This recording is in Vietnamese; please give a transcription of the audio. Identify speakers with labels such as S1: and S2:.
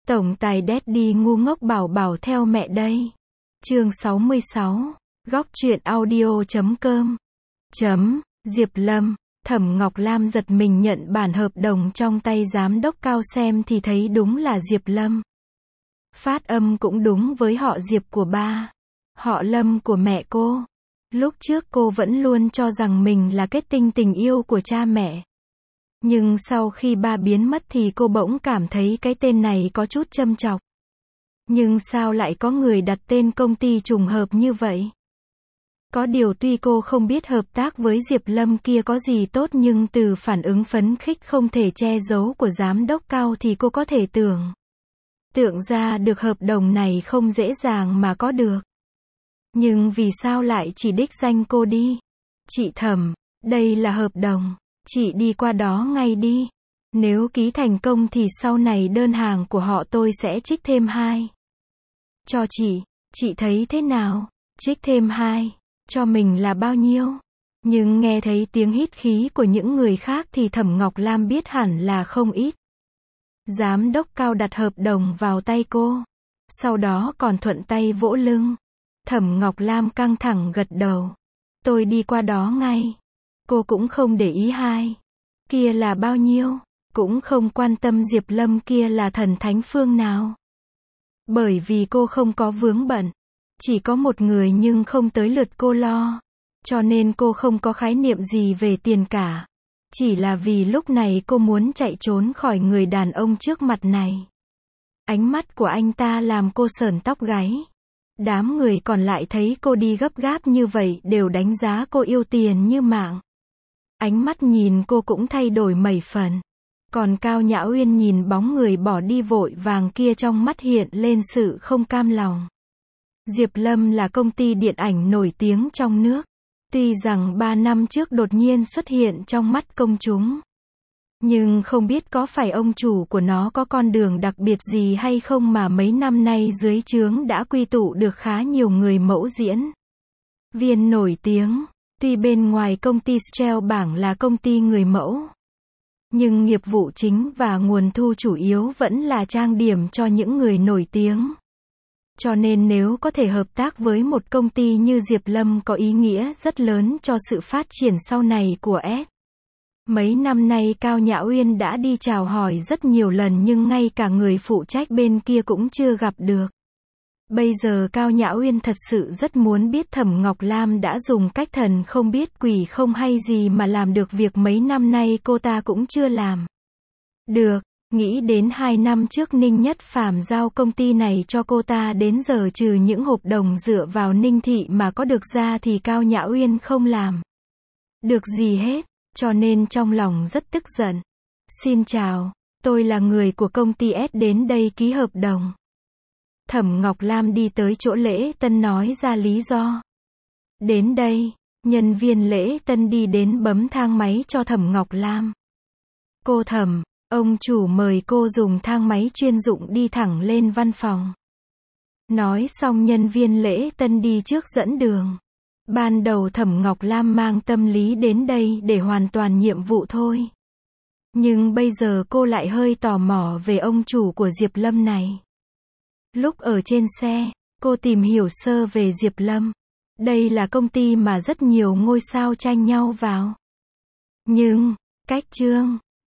S1: Tổng tài Daddy ngu ngốc bảo bảo theo mẹ đây. Chương 66. Góc truyện audio.com. Diệp Lâm. Thẩm Ngọc Lam giật mình nhận bản hợp đồng trong tay giám đốc Cao xem thì thấy đúng là Diệp Lâm. Phát âm cũng đúng với họ Diệp của ba. Họ Lâm của mẹ cô. Lúc trước cô vẫn luôn cho rằng mình là kết tinh tình yêu của cha mẹ. Nhưng sau khi ba biến mất thì cô bỗng cảm thấy cái tên này có chút châm chọc. Nhưng sao lại có người đặt tên công ty trùng hợp như vậy? Có điều tuy cô không biết hợp tác với Diệp Lâm kia có gì tốt nhưng từ phản ứng phấn khích không thể che giấu của giám đốc Cao thì cô có thể tưởng ra được hợp đồng này không dễ dàng mà có được. Nhưng vì sao lại chỉ đích danh cô đi? Chị Thẩm, đây là hợp đồng, chị đi qua đó ngay đi. Nếu ký thành công thì sau này đơn hàng của họ tôi sẽ trích thêm 2. Cho chị thấy thế nào? Trích thêm 2, cho mình là bao nhiêu? Nhưng nghe thấy tiếng hít khí của những người khác thì Thẩm Ngọc Lam biết hẳn là không ít. Giám đốc Cao đặt hợp đồng vào tay cô. Sau đó còn thuận tay vỗ lưng. Thẩm Ngọc Lam căng thẳng gật đầu. Tôi đi qua đó ngay. Cô cũng không để ý 2. Kia là bao nhiêu. Cũng không quan tâm Diệp Lâm kia là thần thánh phương nào. Bởi vì cô không có vướng bận. Chỉ có một người nhưng không tới lượt cô lo. Cho nên cô không có khái niệm gì về tiền cả. Chỉ là vì lúc này cô muốn chạy trốn khỏi người đàn ông trước mặt này. Ánh mắt của anh ta làm cô sởn tóc gáy. Đám người còn lại thấy cô đi gấp gáp như vậy đều đánh giá cô yêu tiền như mạng. Ánh mắt nhìn cô cũng thay đổi mấy phần. Còn Cao Nhã Uyên nhìn bóng người bỏ đi vội vàng kia trong mắt hiện lên sự không cam lòng. Diệp Lâm là công ty điện ảnh nổi tiếng trong nước. Tuy rằng 3 năm trước đột nhiên xuất hiện trong mắt công chúng. Nhưng không biết có phải ông chủ của nó có con đường đặc biệt gì hay không mà mấy năm nay dưới trướng đã quy tụ được khá nhiều người mẫu diễn viên nổi tiếng. Tuy bên ngoài công ty treo bảng là công ty người mẫu. Nhưng nghiệp vụ chính và nguồn thu chủ yếu vẫn là trang điểm cho những người nổi tiếng. Cho nên nếu có thể hợp tác với một công ty như Diệp Lâm có ý nghĩa rất lớn cho sự phát triển sau này của S. Mấy năm nay Cao Nhã Uyên đã đi chào hỏi rất nhiều lần nhưng ngay cả người phụ trách bên kia cũng chưa gặp được. Bây giờ Cao Nhã Uyên thật sự rất muốn biết Thẩm Ngọc Lam đã dùng cách thần không biết quỷ không hay gì mà làm được việc mấy năm nay cô ta cũng chưa làm được. Nghĩ đến 2 năm trước Ninh Nhất Phàm giao công ty này cho cô ta đến giờ trừ những hợp đồng dựa vào Ninh Thị mà có được ra thì Cao Nhã Uyên không làm được gì hết, cho nên trong lòng rất tức giận. Xin chào, tôi là người của công ty S đến đây ký hợp đồng. Thẩm Ngọc Lam đi tới chỗ lễ tân nói ra lý do. Đến đây, nhân viên lễ tân đi đến bấm thang máy cho Thẩm Ngọc Lam. Cô Thẩm, ông chủ mời cô dùng thang máy chuyên dụng đi thẳng lên văn phòng. Nói xong nhân viên lễ tân đi trước dẫn đường. Ban đầu Thẩm Ngọc Lam mang tâm lý đến đây để hoàn toàn nhiệm vụ thôi. Nhưng bây giờ cô lại hơi tò mò về ông chủ của Diệp Lâm này. Lúc ở trên xe, cô tìm hiểu sơ về Diệp Lâm. Đây là công ty mà rất nhiều ngôi sao tranh nhau vào. Nhưng, cách chương